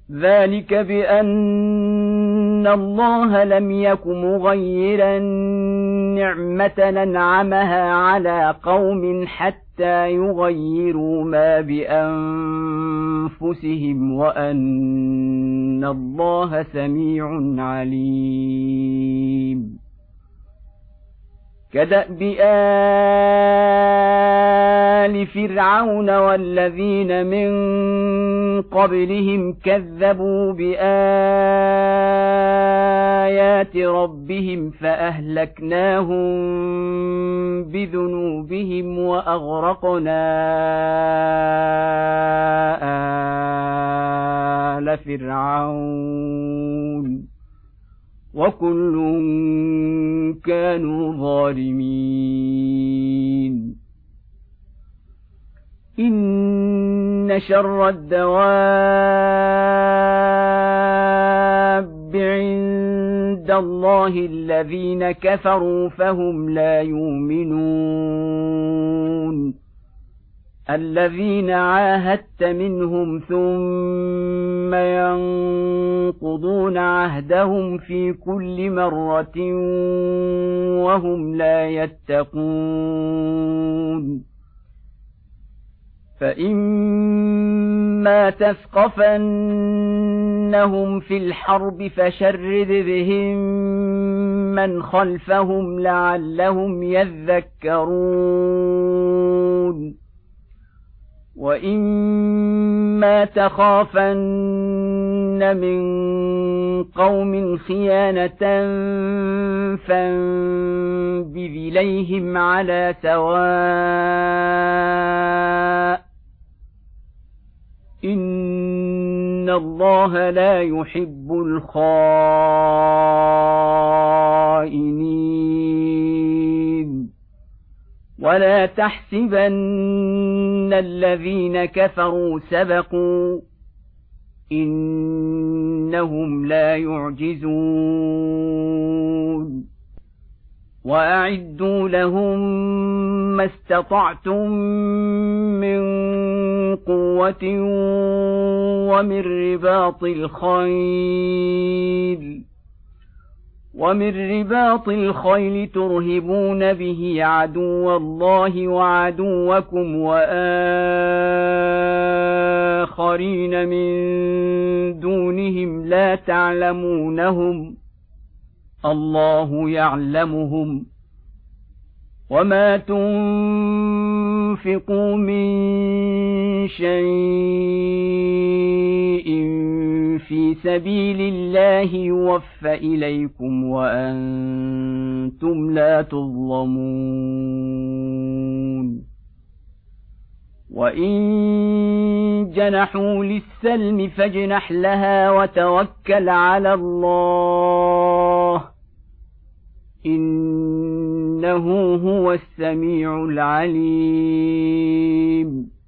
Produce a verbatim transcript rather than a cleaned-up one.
ذلك بأن الله لم يك مغيرا نعمة أنعمها على قوم حتى يغيروا ما بأنفسهم وأن الله سميع عليم. كدأب آل فرعون والذين من قبلهم كذبوا بآيات ربهم فأهلكناهم بذنوبهم وأغرقنا آل فرعون وكل كانوا ظالمين. إن شر الدواب عند الله الذين كفروا فهم لا يؤمنون الذين عاهدت منهم ثم ينقضون عهدهم في كل مرة وهم لا يتقون. فإما تثقفنهم في الحرب فشرد بهم من خلفهم لعلهم يذكرون. وإما تخافن من قوم خيانة فانبذ إليهم على سواء إن الله لا يحب الخائنين. ولا تحسبن الذين كفروا سبقوا إنهم لا يعجزون. وأعدوا لهم ما استطعتم من قوة ومن رباط الخيل ومن رباط الخيل ترهبون به عدو الله وعدوكم وآخرين من دونهم لا تعلمونهم الله يعلمهم. وما تنفقوا من شيء في سبيل الله يوفى إليكم وأنتم لا تظلمون. وإن جنحوا للسلم فاجنح لها وتوكل على الله إنه هو السميع العليم.